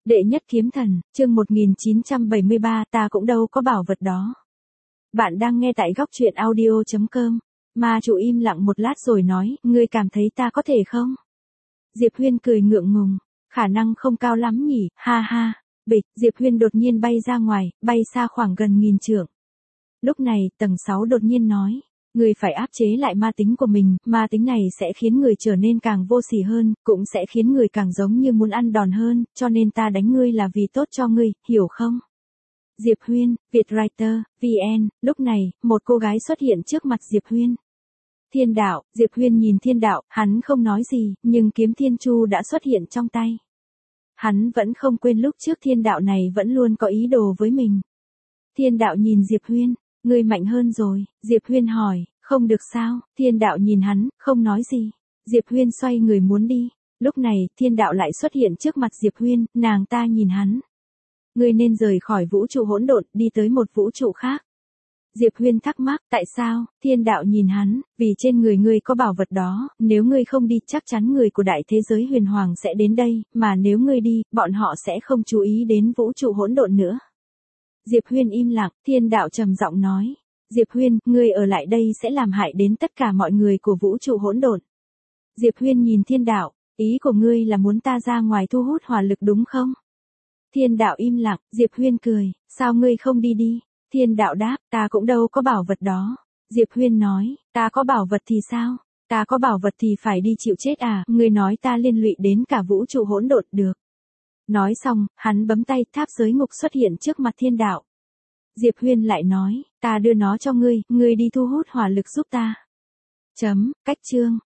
Đệ nhất kiếm thần, chương 1973, ta cũng đâu có bảo vật đó. Bạn đang nghe tại góc truyện audio.com. Ma chủ im lặng một lát rồi nói, ngươi cảm thấy ta có thể không? Diệp Huyên cười ngượng ngùng, khả năng không cao lắm nhỉ, ha ha. Bịch, Diệp Huyên đột nhiên bay ra ngoài, bay xa khoảng gần 1000 trượng. Lúc này, tầng 6 đột nhiên nói, ngươi phải áp chế lại ma tính của mình, ma tính này sẽ khiến người trở nên càng vô sỉ hơn, cũng sẽ khiến người càng giống như muốn ăn đòn hơn, cho nên ta đánh ngươi là vì tốt cho ngươi, hiểu không? Diệp Huyên, Vietwriter, VN, lúc này, một cô gái xuất hiện trước mặt Diệp Huyên. Thiên đạo, Diệp Huyên nhìn thiên đạo, hắn không nói gì, nhưng kiếm thiên chu đã xuất hiện trong tay. Hắn vẫn không quên lúc trước thiên đạo này vẫn luôn có ý đồ với mình. Thiên đạo nhìn Diệp Huyên, ngươi mạnh hơn rồi, Diệp Huyên hỏi, không được sao, thiên đạo nhìn hắn, không nói gì. Diệp Huyên xoay người muốn đi, lúc này, thiên đạo lại xuất hiện trước mặt Diệp Huyên, nàng ta nhìn hắn. Ngươi nên rời khỏi vũ trụ hỗn độn, đi tới một vũ trụ khác. Diệp Huyên thắc mắc, tại sao? Thiên đạo nhìn hắn, vì trên người ngươi có bảo vật đó, nếu ngươi không đi, chắc chắn người của đại thế giới huyền hoàng sẽ đến đây, mà nếu ngươi đi, bọn họ sẽ không chú ý đến vũ trụ hỗn độn nữa. Diệp Huyên im lặng, thiên đạo trầm giọng nói, Diệp Huyên, ngươi ở lại đây sẽ làm hại đến tất cả mọi người của vũ trụ hỗn độn. Diệp Huyên nhìn thiên đạo, ý của ngươi là muốn ta ra ngoài thu hút hỏa lực đúng không? Thiên đạo im lặng, Diệp Huyên cười, sao ngươi không đi đi? Thiên đạo đáp, ta cũng đâu có bảo vật đó. Diệp Huyên nói, ta có bảo vật thì sao? Ta có bảo vật thì phải đi chịu chết à? Ngươi nói ta liên lụy đến cả vũ trụ hỗn độn được. Nói xong, hắn bấm tay, tháp giới ngục xuất hiện trước mặt thiên đạo. Diệp Huyên lại nói, ta đưa nó cho ngươi đi thu hút hỏa lực giúp ta. Cách chương.